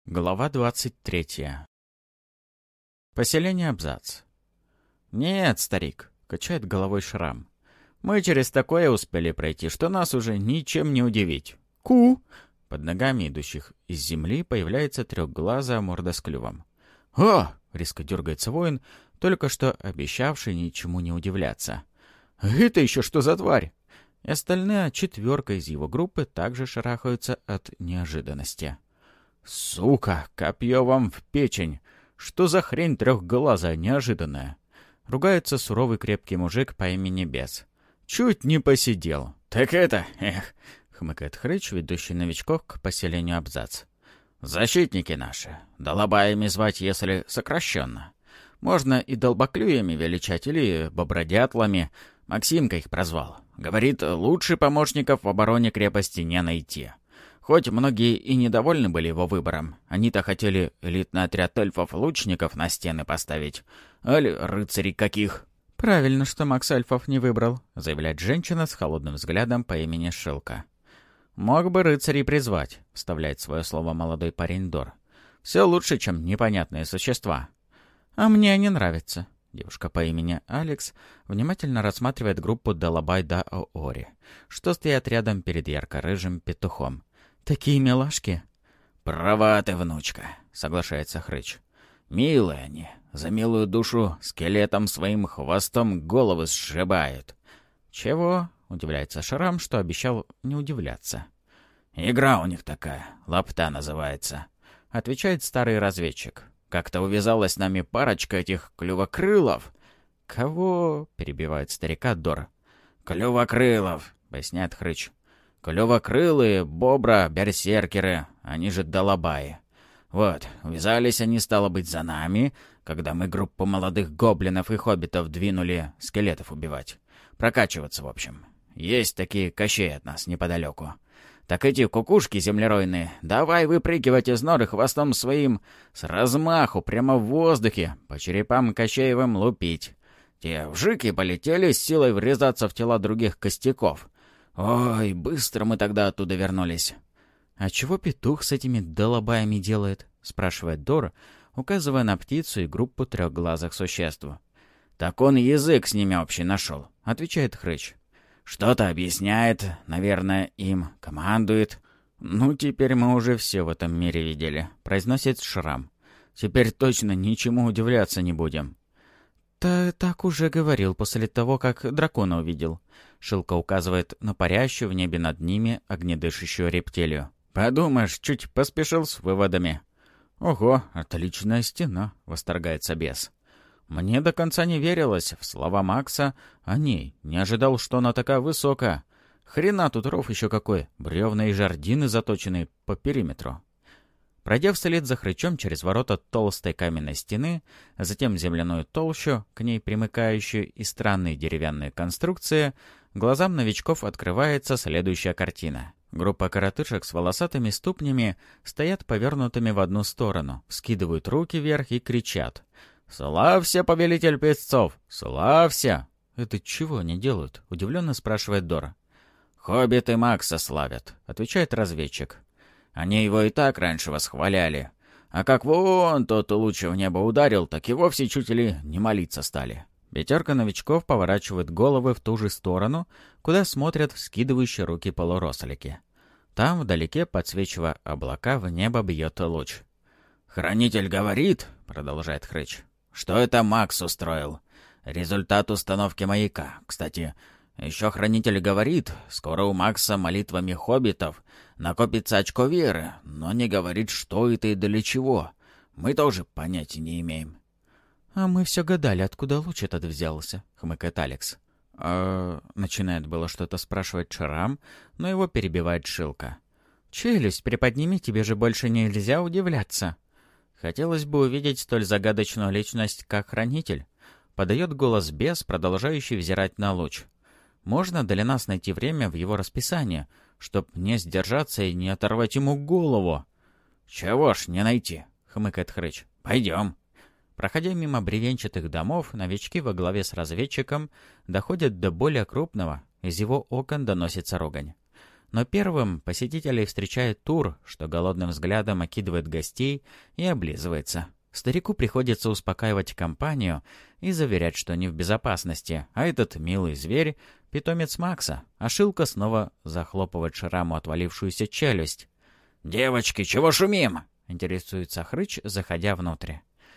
Глава 23. Поселение Абзац. «Нет, старик», — качает головой Шрам. «Мы через такое успели пройти, что нас уже ничем не удивить. Ку!» Под ногами идущих из земли появляется трехглазая морда с клювом. «О!» — резко дергается воин, только что обещавший ничему не удивляться. «Это еще что за тварь?» И остальная четверка из его группы также шарахаются от неожиданности. «Сука, копье вам в печень! Что за хрень трехглазая, неожиданная?» Ругается суровый крепкий мужик по имени Бес. «Чуть не посидел». «Так это, хмыкает Хрыч, ведущий новичков к поселению Абзац. «Защитники наши. Долобаями звать, если сокращенно. Можно и долбоклюями величать, или бобродятлами. Максимка их прозвал. Говорит, лучше помощников в обороне крепости не найти». Хоть многие и недовольны были его выбором, они-то хотели элитный отряд эльфов-лучников на стены поставить, али рыцарей каких. «Правильно, что Макс эльфов не выбрал», — заявляет женщина с холодным взглядом по имени Шилка. «Мог бы рыцарей призвать», — вставляет свое слово молодой парень Дор. «Все лучше, чем непонятные существа». «А мне они нравятся». Девушка по имени Алекс внимательно рассматривает группу Далабай да Оори, что стоят рядом перед ярко-рыжим петухом. «Такие милашки!» «Права ты, внучка!» — соглашается Хрыч. «Милые они, за милую душу скелетом своим хвостом головы сшибают». «Чего?» — удивляется Шрам, что обещал не удивляться. «Игра у них такая, лапта называется», — отвечает старый разведчик. «Как-то увязалась с нами парочка этих клювокрылов». «Кого?» — перебивает старика Дор. «Клювокрылов», — поясняет Хрыч. «Клювокрылые, бобра, берсеркеры, они же долобаи. Вот, увязались они, стало быть, за нами, когда мы группу молодых гоблинов и хоббитов двинули скелетов убивать. Прокачиваться, в общем. Есть такие кощей от нас неподалеку. Так эти кукушки землеройные, давай выпрыгивать из норы хвостом своим, с размаху, прямо в воздухе, по черепам Кощеевым лупить. Те вжики полетели, с силой врезаться в тела других костяков. Ой, быстро мы тогда оттуда вернулись». «А чего петух с этими долобаями делает?» — спрашивает Дор, указывая на птицу и группу трехглазых существ. «Так он язык с ними общий нашел», — отвечает Хрыч. «Что-то объясняет, наверное, им, командует». «Ну, теперь мы уже все в этом мире видели», — произносит Шрам. «Теперь точно ничему удивляться не будем». «Так уже говорил после того, как дракона увидел». Шилка указывает на парящую в небе над ними огнедышащую рептилию. «Подумаешь, чуть поспешил с выводами». «Ого, отличная стена», — восторгается Бес. «Мне до конца не верилось в слова Макса о ней. Не ожидал, что она такая высокая. Хрена тут ров еще какой, бревна и жардины заточенные по периметру». Пройдя вслед за Хрычом через ворота толстой каменной стены, а затем земляную толщу, к ней примыкающую, и странные деревянные конструкции, глазам новичков открывается следующая картина. Группа коротышек с волосатыми ступнями стоят повернутыми в одну сторону, вскидывают руки вверх и кричат: «Славься, повелитель песцов! Славься!» «Это чего они делают?» — удивленно спрашивает Дора. «Хоббиты Макса славят», — отвечает разведчик. «Они его и так раньше восхваляли. А как вон тот луч в небо ударил, так и вовсе чуть ли не молиться стали». Пятерка новичков поворачивает головы в ту же сторону, куда смотрят вскидывающие руки полурослики. Там, вдалеке, подсвечивая облака, в небо бьет луч. «Хранитель говорит, — продолжает Хрыч, — что это Макс устроил. Результат установки маяка. Кстати, еще Хранитель говорит, скоро у Макса молитвами хоббитов накопится очко веры, но не говорит, что это и для чего. Мы тоже понятия не имеем». «А мы все гадали, откуда луч этот взялся», — хмыкает Алекс. Начинает было что-то спрашивать Шрам, но его перебивает Шилка. «Челюсть приподними, тебе же больше нельзя удивляться». «Хотелось бы увидеть столь загадочную личность, как Хранитель», — подает голос Бес, продолжающий взирать на луч. «Можно для нас найти время в его расписании, чтоб не сдержаться и не оторвать ему голову?» «Чего ж не найти?» — хмыкает Хрыч. «Пойдем». Проходя мимо бревенчатых домов, новички во главе с разведчиком доходят до более крупного, из его окон доносится ругань. Но первым посетителей встречает Тур, что голодным взглядом окидывает гостей и облизывается. Старику приходится успокаивать компанию и заверять, что они в безопасности, а этот милый зверь — питомец Макса, а Шилка снова захлопывает Шраму отвалившуюся челюсть. «Девочки, чего шумим?» — интересуется Хрыч, заходя внутрь.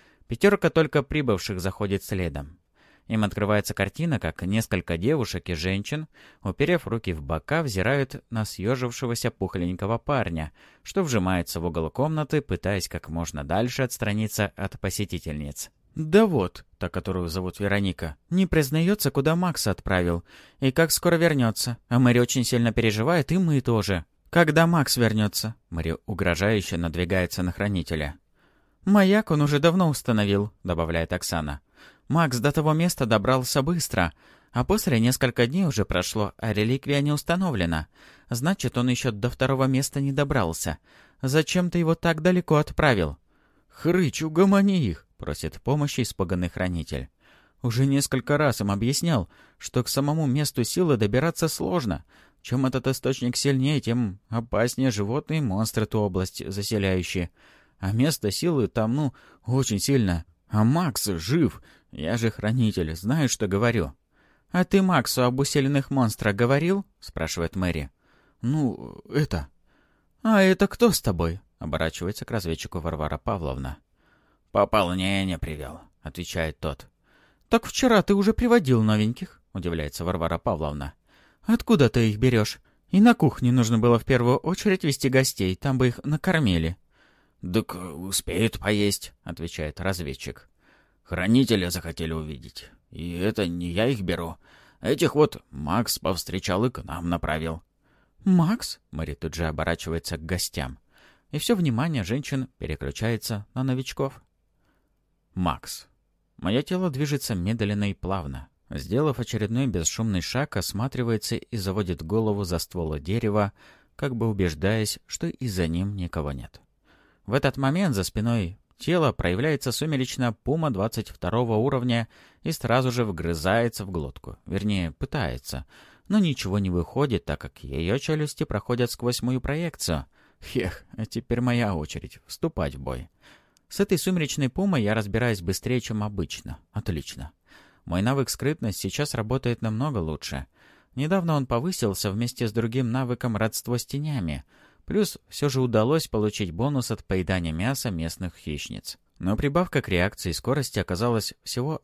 5 только прибывших заходит следом. Им открывается картина, как несколько девушек и женщин, уперев руки в бока, взирают на съежившегося пухленького парня, что вжимается в угол комнаты, пытаясь как можно дальше отстраниться от посетительниц. «Да вот, та, которую зовут Вероника, не признается, куда Макса отправил, и как скоро вернется. А Мэри очень сильно переживает, и мы тоже. Когда Макс вернется?» Мэри угрожающе надвигается на хранителя. «Маяк он уже давно установил», — добавляет Оксана. «Макс до того места добрался быстро, а после несколько дней уже прошло, а реликвия не установлена. Значит, он еще до 2 места не добрался. Зачем ты его так далеко отправил?» «Хрыч, угомони их», — просит помощи испуганный хранитель. «Уже несколько раз им объяснял, что к самому месту силы добираться сложно. Чем этот источник сильнее, тем опаснее животные и монстры ту область заселяющие. А место силы там, очень сильно. А Макс жив. Я же хранитель, знаю, что говорю». «А ты Максу об усиленных монстрах говорил?» — спрашивает Мэри. Это...» «А это кто с тобой?» — оборачивается к разведчику Варвара Павловна. «Пополнение привел», — отвечает тот. «Так вчера ты уже приводил новеньких», — удивляется Варвара Павловна. «Откуда ты их берешь? И на кухне нужно было в первую очередь вести гостей, там бы их накормили». «Так успеют поесть», — отвечает разведчик. «Хранителя захотели увидеть. И это не я их беру. Этих вот Макс повстречал и к нам направил». «Макс?» — Мэри тут же оборачивается к гостям. И все внимание женщин переключается на новичков. Макс. Мое тело движется медленно и плавно. Сделав очередной бесшумный шаг, осматривается и заводит голову за ствол дерева, как бы убеждаясь, что и за ним никого нет. В этот момент за спиной тела проявляется сумеречная пума 22 уровня и сразу же вгрызается в глотку. Вернее, пытается. Но ничего не выходит, так как ее челюсти проходят сквозь мою проекцию. А теперь моя очередь вступать в бой. С этой сумеречной пумой я разбираюсь быстрее, чем обычно. Отлично. Мой навык скрытность сейчас работает намного лучше. Недавно он повысился вместе с другим навыком родство с тенями. Плюс все же удалось получить бонус от поедания мяса местных хищниц. Но прибавка к реакции и скорости оказалась всего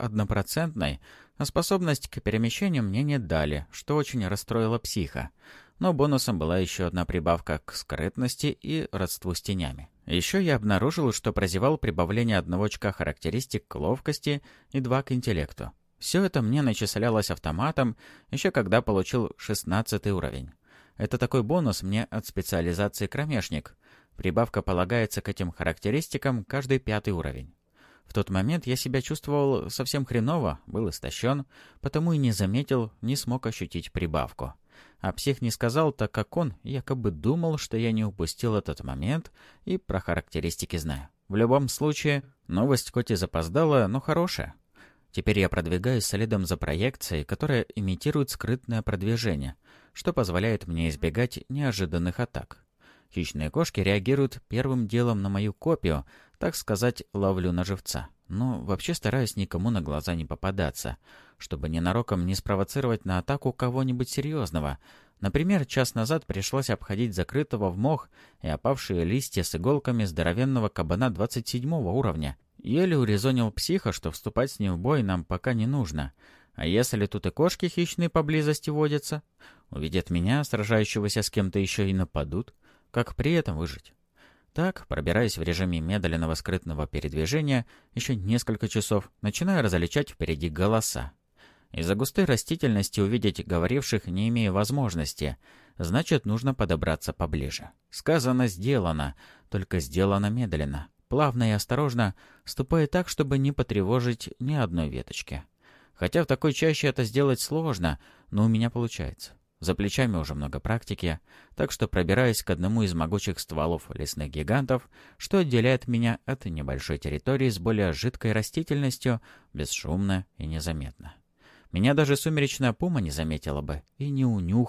1%, а способность к перемещению мне не дали, что очень расстроило психа. Но бонусом была еще одна прибавка к скрытности и родству с тенями. Еще я обнаружил, что прозевал прибавление 1 очка характеристик к ловкости и 2 к интеллекту. Все это мне начислялось автоматом, еще когда получил 16 уровень. Это такой бонус мне от специализации кромешник. Прибавка полагается к этим характеристикам каждый 5-й уровень. В тот момент я себя чувствовал совсем хреново, был истощен, потому и не заметил, не смог ощутить прибавку. А псих не сказал, так как он якобы думал, что я не упустил этот момент и про характеристики знаю. В любом случае, новость хоть и запоздала, но хорошая. Теперь я продвигаюсь следом за проекцией, которая имитирует скрытное продвижение, что позволяет мне избегать неожиданных атак. Хищные кошки реагируют первым делом на мою копию, так сказать, ловлю на живца. Но вообще стараюсь никому на глаза не попадаться, чтобы ненароком не спровоцировать на атаку кого-нибудь серьезного. Например, час назад пришлось обходить закрытого в мох и опавшие листья с иголками здоровенного кабана 27 уровня. Еле урезонил психа, что вступать с ним в бой нам пока не нужно. А если тут и кошки хищные поблизости водятся? Увидят меня, сражающегося с кем-то еще, и нападут. Как при этом выжить? Так, пробираясь в режиме медленного скрытного передвижения еще несколько часов, начинаю различать впереди голоса. Из-за густой растительности увидеть говоривших не имею возможности, значит, нужно подобраться поближе. Сказано, сделано, только сделано медленно, плавно и осторожно, ступая так, чтобы не потревожить ни одной веточки. Хотя в такой чаще это сделать сложно, но у меня получается. За плечами уже много практики, так что пробираюсь к одному из могучих стволов лесных гигантов, что отделяет меня от небольшой территории с более жидкой растительностью, бесшумно и незаметно. Меня даже сумеречная пума не заметила бы и не унюхала,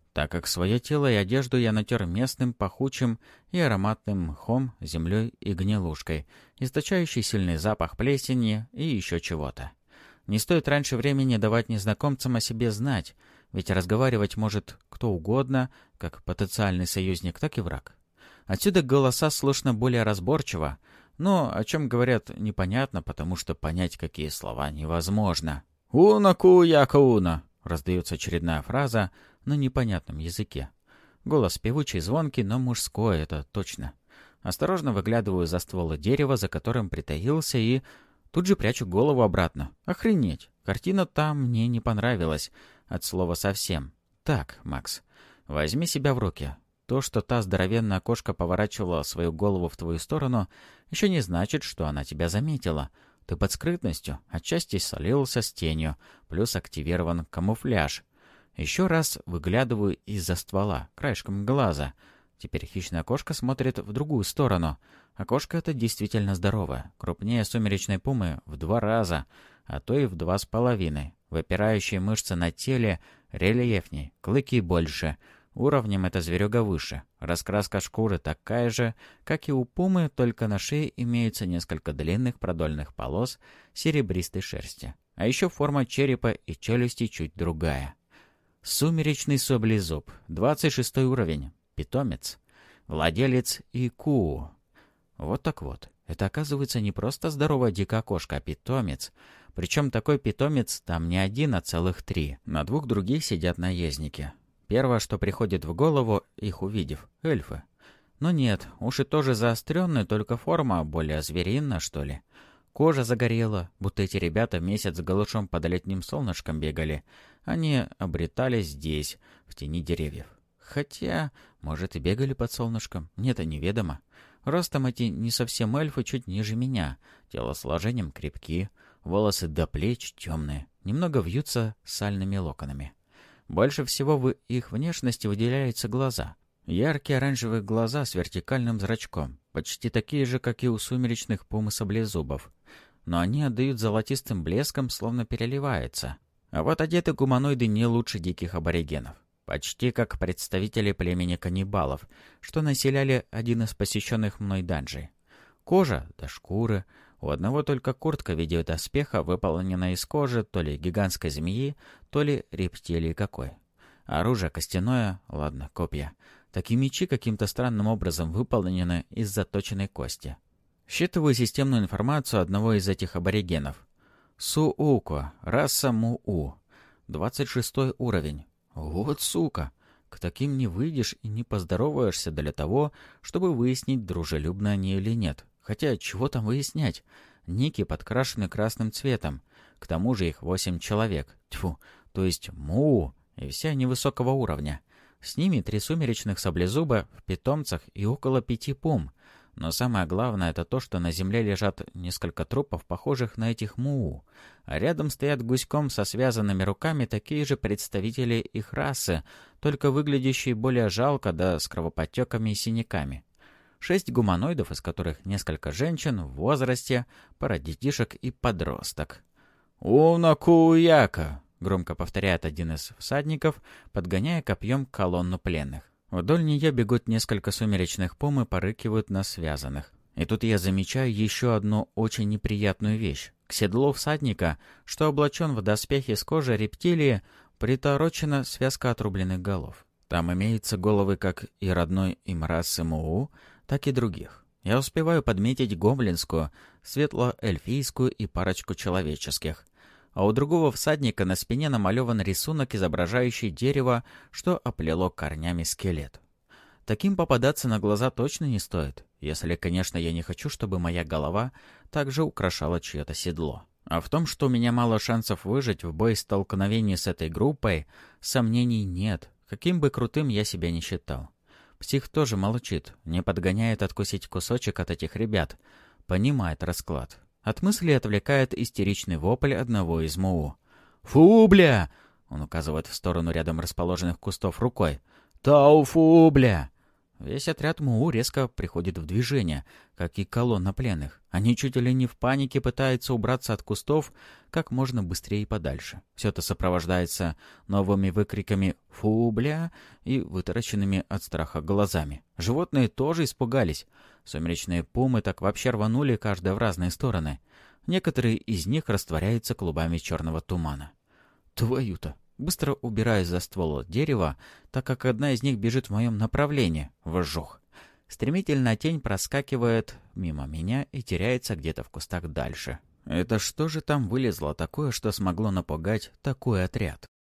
так как свое тело и одежду я натер местным пахучим и ароматным мхом, землей и гнилушкой, источающий сильный запах плесени и еще чего-то. Не стоит раньше времени давать незнакомцам о себе знать, ведь разговаривать может кто угодно, как потенциальный союзник, так и враг. Отсюда голоса слышно более разборчиво, но о чем говорят непонятно, потому что понять какие слова невозможно. «Уна-ку, яка-уна!» — раздается очередная фраза на непонятном языке. Голос певучий, звонкий, но мужской, это точно. Осторожно выглядываю за ствол дерева, за которым притаился, и тут же прячу голову обратно. Охренеть! Картина там мне не понравилась. От слова совсем. Так, Макс, возьми себя в руки. То, что та здоровенная кошка поворачивала свою голову в твою сторону, еще не значит, что она тебя заметила. Ты под скрытностью отчасти солился с тенью, плюс активирован камуфляж. Еще раз выглядываю из-за ствола, краешком глаза. Теперь хищная кошка смотрит в другую сторону. А кошка эта действительно здоровая, крупнее сумеречной пумы в 2 раза, а то и в 2,5. Выпирающие мышцы на теле рельефней, клыки больше. Уровнем это зверюга выше. Раскраска шкуры такая же, как и у пумы, только на шее имеются несколько длинных продольных полос серебристой шерсти. А еще форма черепа и челюсти чуть другая. Сумеречный саблезуб, 26 уровень, питомец, владелец Ику. Вот так вот. Это оказывается не просто здоровая дикая кошка, а питомец. Причем такой питомец там не один, а целых 3. На 2 других сидят наездники. Первое, что приходит в голову, их увидев — эльфы. Но нет, уши тоже заостренные, только форма более звериная, что ли. Кожа загорела, будто эти ребята месяц голышом под летним солнышком бегали. Они обретались здесь, в тени деревьев. Хотя, может, и бегали под солнышком, мне-то неведомо. Ростом эти не совсем эльфы, чуть ниже меня. Телосложением крепки, волосы до плеч темные, немного вьются сальными локонами. Больше всего в их внешности выделяются глаза. Яркие оранжевые глаза с вертикальным зрачком, почти такие же, как и у сумеречных пум и саблезубов. Но они отдают золотистым блеском, словно переливаются. А вот одеты гуманоиды не лучше диких аборигенов. Почти как представители племени каннибалов, что населяли один из посещенных мной данжей. Кожа до шкуры. У одного только куртка в виде доспеха, выполнена из кожи то ли гигантской змеи, то ли рептилии какой. Оружие костяное, ладно, копья. Такие мечи каким-то странным образом выполнены из заточенной кости. Считываю системную информацию одного из этих аборигенов. Сууко, раса Муу, 26 уровень. Вот сука! К таким не выйдешь и не поздороваешься для того, чтобы выяснить, дружелюбны они или нет. Хотя, чего там выяснять? Ники подкрашены красным цветом. К тому же их 8 человек. Тьфу, то есть Муу, и все они высокого уровня. С ними 3 сумеречных саблезуба в питомцах и около 5 пум. Но самое главное это то, что на земле лежат несколько трупов, похожих на этих Муу. А рядом стоят гуськом со связанными руками такие же представители их расы, только выглядящие более жалко, да с кровоподтеками и синяками. 6 гуманоидов, из которых несколько женщин в возрасте, пара детишек и подросток. «Уна-ку-яка!» — громко повторяет один из всадников, подгоняя копьем колонну пленных. Вдоль нее бегут несколько сумеречных пум и порыкивают на связанных. И тут я замечаю еще одну очень неприятную вещь. К седлу всадника, что облачен в доспехи из кожи рептилии, приторочена связка отрубленных голов. Там имеются головы как и родной им расы Муу, так и других. Я успеваю подметить гоблинскую, светло-эльфийскую и парочку человеческих. А у другого всадника на спине намалеван рисунок, изображающий дерево, что оплело корнями скелет. Таким попадаться на глаза точно не стоит, если, конечно, я не хочу, чтобы моя голова также украшала чье-то седло. А в том, что у меня мало шансов выжить в боестолкновении с этой группой, сомнений нет, каким бы крутым я себя ни считал. Псих тоже молчит, не подгоняет откусить кусочек от этих ребят, понимает расклад. От мысли отвлекает истеричный вопль одного из Муу. «Фу, бля!» — он указывает в сторону рядом расположенных кустов рукой. «Тау, фу, бля!» Весь отряд МУ резко приходит в движение, как и колонна пленных. Они чуть ли не в панике пытаются убраться от кустов как можно быстрее и подальше. Все это сопровождается новыми выкриками «Фу, бля!» и вытаращенными от страха глазами. Животные тоже испугались. Сумеречные пумы так вообще рванули каждая в разные стороны. Некоторые из них растворяются клубами черного тумана. Твою-то! Быстро убираюсь за ствол дерева, так как одна из них бежит в моем направлении, вжух. Стремительная тень проскакивает мимо меня и теряется где-то в кустах дальше. Это что же там вылезло такое, что смогло напугать такой отряд?